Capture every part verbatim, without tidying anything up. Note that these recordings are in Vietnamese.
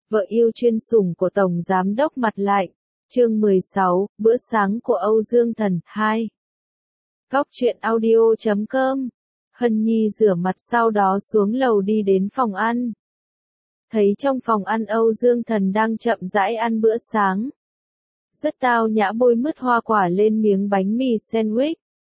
vợ yêu chuyên sủng của Tổng Giám đốc Mặt Lạnh. Chương mười sáu, bữa sáng của Âu Dương Thần, hai. Góc truyện audio chấm com. Hân Nhi rửa mặt sau đó xuống lầu đi đến phòng ăn. Thấy trong phòng ăn Âu Dương Thần đang chậm rãi ăn bữa sáng. Rất tao nhã bôi mứt hoa quả lên miếng bánh mì sandwich.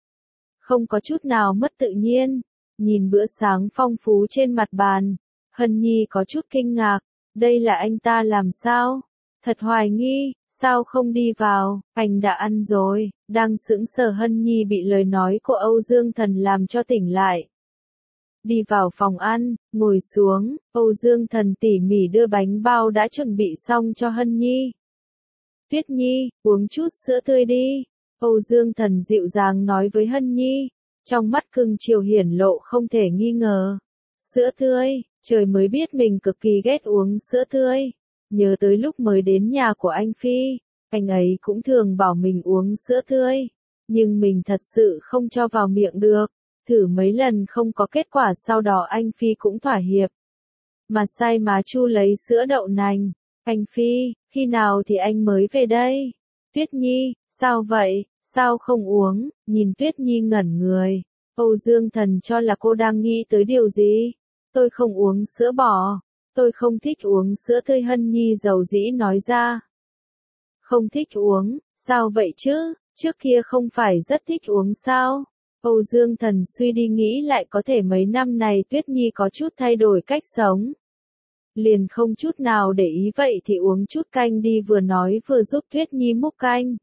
Không có chút nào mất tự nhiên. Nhìn bữa sáng phong phú trên mặt bàn, Hân Nhi có chút kinh ngạc. Đây là anh ta làm sao? Thật hoài nghi, sao không đi vào, anh đã ăn rồi. Đang sững sờ Hân Nhi bị lời nói của Âu Dương Thần làm cho tỉnh lại. Đi vào phòng ăn, ngồi xuống, Âu Dương Thần tỉ mỉ đưa bánh bao đã chuẩn bị xong cho Hân Nhi. Tuyết Nhi, uống chút sữa tươi đi. Âu Dương Thần dịu dàng nói với Hân Nhi, trong mắt cưng chiều hiển lộ không thể nghi ngờ. Sữa tươi, trời mới biết mình cực kỳ ghét uống sữa tươi. Nhớ tới lúc mới đến nhà của anh Phi, anh ấy cũng thường bảo mình uống sữa tươi. Nhưng mình thật sự không cho vào miệng được. Thử mấy lần không có kết quả, sau đó anh Phi cũng thỏa hiệp. Mà sai má Chu lấy sữa đậu nành. Anh Phi, khi nào thì anh mới về đây? Tuyết Nhi, sao vậy, sao không uống? Nhìn Tuyết Nhi ngẩn người. Âu Dương Thần cho là cô đang nghĩ tới điều gì. Tôi không uống sữa bò. Tôi không thích uống sữa tươi, Hân Nhi dầu dĩ nói ra. Không thích uống, sao vậy chứ? Trước kia không phải rất thích uống sao? Âu Dương Thần suy đi nghĩ lại, có thể mấy năm này Tuyết Nhi có chút thay đổi cách sống. Liền không chút nào để ý, vậy thì uống chút canh đi, vừa nói vừa giúp Tuyết Nhi múc canh.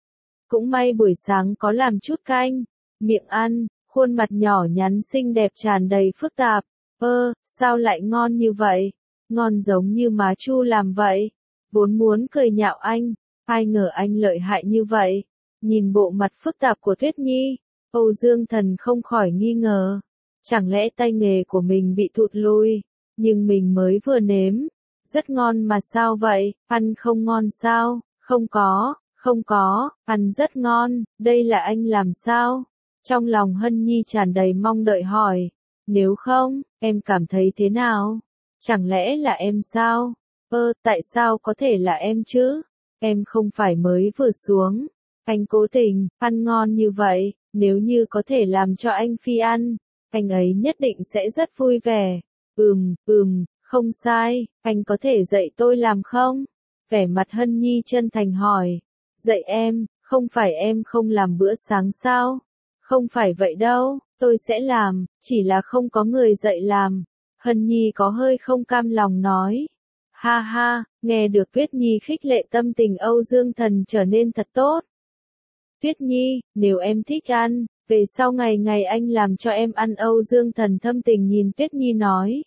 Cũng may buổi sáng có làm chút canh. Miệng ăn, khuôn mặt nhỏ nhắn xinh đẹp tràn đầy phức tạp. Ơ, sao lại ngon như vậy? Ngon giống như má Chu làm vậy. Vốn muốn cười nhạo anh, ai ngờ anh lợi hại như vậy. Nhìn bộ mặt phức tạp của Tuyết Nhi, Âu Dương Thần không khỏi nghi ngờ. Chẳng lẽ tay nghề của mình bị thụt lùi? Nhưng mình mới vừa nếm. Rất ngon mà sao vậy? Ăn không ngon sao? Không có, không có, ăn rất ngon. Đây là anh làm sao? Trong lòng Hân Nhi tràn đầy mong đợi hỏi. Nếu không, em cảm thấy thế nào? Chẳng lẽ là em sao? Ơ, tại sao có thể là em chứ? Em không phải mới vừa xuống. Anh cố tình, ăn ngon như vậy, nếu như có thể làm cho anh Phi ăn, anh ấy nhất định sẽ rất vui vẻ. Ừm, ừm, không sai, anh có thể dạy tôi làm không? Vẻ mặt Hân Nhi chân thành hỏi. Dạy em, không phải em không làm bữa sáng sao? Không phải vậy đâu, tôi sẽ làm, chỉ là không có người dạy làm. Hân Nhi có hơi không cam lòng nói. Ha ha, nghe được Tuyết Nhi khích lệ, tâm tình Âu Dương Thần trở nên thật tốt. Tuyết Nhi, nếu em thích ăn, về sau ngày ngày anh làm cho em ăn. Âu Dương Thần thâm tình nhìn Tuyết Nhi nói.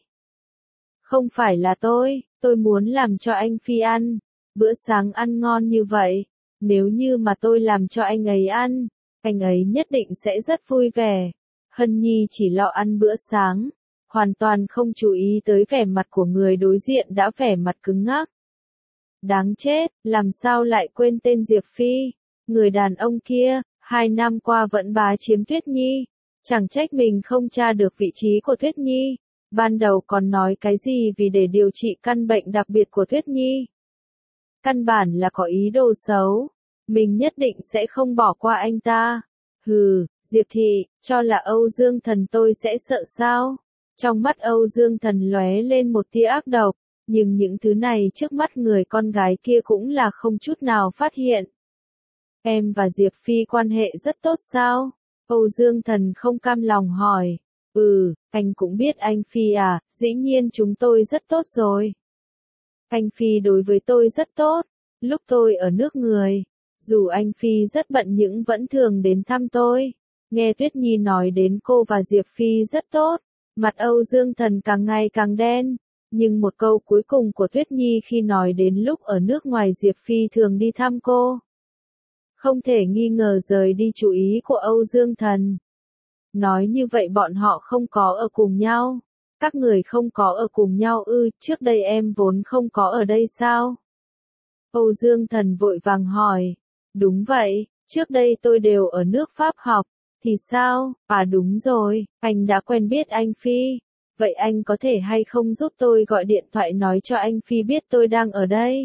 Không phải là tôi, tôi muốn làm cho anh Phi ăn. Bữa sáng ăn ngon như vậy, nếu như mà tôi làm cho anh ấy ăn, anh ấy nhất định sẽ rất vui vẻ. Hân Nhi chỉ lo ăn bữa sáng, hoàn toàn không chú ý tới vẻ mặt của người đối diện đã vẻ mặt cứng ngắc. Đáng chết, làm sao lại quên tên Diệp Phi, người đàn ông kia, hai năm qua vẫn bá chiếm Tuyết Nhi. Chẳng trách mình không tra được vị trí của Tuyết Nhi. Ban đầu còn nói cái gì vì để điều trị căn bệnh đặc biệt của Tuyết Nhi. Căn bản là có ý đồ xấu. Mình nhất định sẽ không bỏ qua anh ta. Hừ, Diệp Thị, cho là Âu Dương Thần tôi sẽ sợ sao? Trong mắt Âu Dương Thần lóe lên một tia ác độc, nhưng những thứ này trước mắt người con gái kia cũng là không chút nào phát hiện. Em và Diệp Phi quan hệ rất tốt sao? Âu Dương Thần không cam lòng hỏi. Ừ, anh cũng biết anh Phi à, dĩ nhiên chúng tôi rất tốt rồi. Anh Phi đối với tôi rất tốt, lúc tôi ở nước người. Dù anh Phi rất bận nhưng vẫn thường đến thăm tôi. Nghe Tuyết Nhi nói đến cô và Diệp Phi rất tốt, mặt Âu Dương Thần càng ngày càng đen. Nhưng một câu cuối cùng của Tuyết Nhi khi nói đến lúc ở nước ngoài Diệp Phi thường đi thăm cô, không thể nghi ngờ rời đi chú ý của Âu Dương Thần. Nói như vậy bọn họ không có ở cùng nhau. Các người không có ở cùng nhau ư? Trước đây em vốn không có ở đây sao? Âu Dương Thần vội vàng hỏi. Đúng vậy, trước đây tôi đều ở nước Pháp học. Thì sao? À đúng rồi, anh đã quen biết anh Phi. Vậy anh có thể hay không giúp tôi gọi điện thoại nói cho anh Phi biết tôi đang ở đây?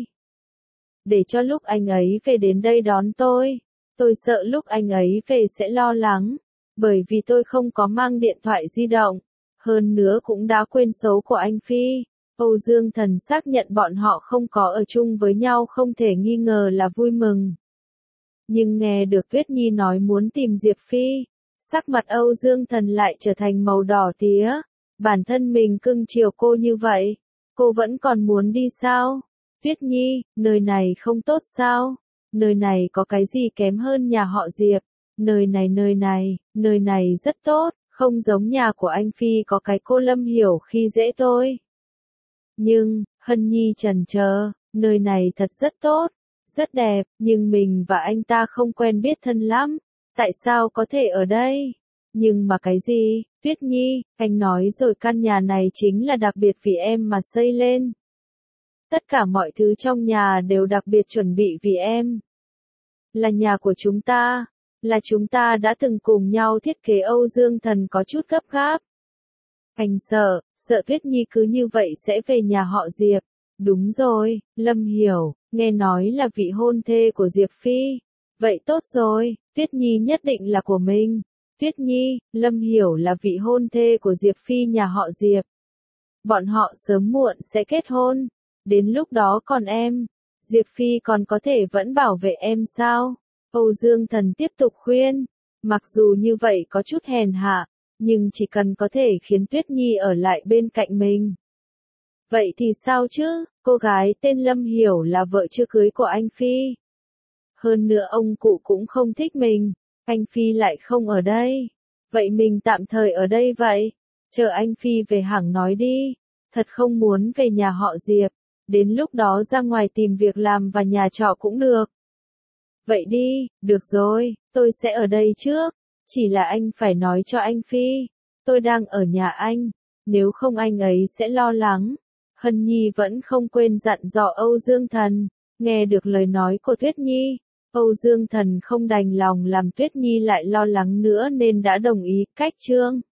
Để cho lúc anh ấy về đến đây đón tôi. Tôi sợ lúc anh ấy về sẽ lo lắng, bởi vì tôi không có mang điện thoại di động. Hơn nữa cũng đã quên số của anh Phi. Âu Dương Thần xác nhận bọn họ không có ở chung với nhau không thể nghi ngờ là vui mừng. Nhưng nghe được Tuyết Nhi nói muốn tìm Diệp Phi, sắc mặt Âu Dương Thần lại trở thành màu đỏ tía. Bản thân mình cưng chiều cô như vậy, cô vẫn còn muốn đi sao? Tuyết Nhi, nơi này không tốt sao? Nơi này có cái gì kém hơn nhà họ Diệp? Nơi này nơi này, nơi này rất tốt, không giống nhà của anh Phi có cái cô Lâm Hiểu khi dễ tôi. Nhưng, Hân Nhi chần chờ, nơi này thật rất tốt, rất đẹp, nhưng mình và anh ta không quen biết thân lắm, tại sao có thể ở đây? Nhưng mà cái gì, Tuyết Nhi, anh nói rồi căn nhà này chính là đặc biệt vì em mà xây lên. Tất cả mọi thứ trong nhà đều đặc biệt chuẩn bị vì em. Là nhà của chúng ta, là chúng ta đã từng cùng nhau thiết kế. Âu Dương Thần có chút gấp gáp. Anh sợ, sợ Tuyết Nhi cứ như vậy sẽ về nhà họ Diệp. Đúng rồi, Lâm Hiểu, nghe nói là vị hôn thê của Diệp Phi. Vậy tốt rồi, Tuyết Nhi nhất định là của mình. Tuyết Nhi, Lâm Hiểu là vị hôn thê của Diệp Phi nhà họ Diệp. Bọn họ sớm muộn sẽ kết hôn. Đến lúc đó còn em, Diệp Phi còn có thể vẫn bảo vệ em sao? Âu Dương Thần tiếp tục khuyên. Mặc dù như vậy có chút hèn hạ, nhưng chỉ cần có thể khiến Tuyết Nhi ở lại bên cạnh mình. Vậy thì sao chứ, cô gái tên Lâm Hiểu là vợ chưa cưới của anh Phi. Hơn nữa ông cụ cũng không thích mình, anh Phi lại không ở đây. Vậy mình tạm thời ở đây vậy, chờ anh Phi về hẳn nói đi, thật không muốn về nhà họ Diệp, đến lúc đó ra ngoài tìm việc làm và nhà trọ cũng được. Vậy đi, được rồi, tôi sẽ ở đây trước, chỉ là anh phải nói cho anh Phi, tôi đang ở nhà anh, nếu không anh ấy sẽ lo lắng. Hân Nhi vẫn không quên dặn dò Âu Dương Thần, nghe được lời nói của Tuyết Nhi, Âu Dương Thần không đành lòng làm Tuyết Nhi lại lo lắng nữa nên đã đồng ý. Cách chương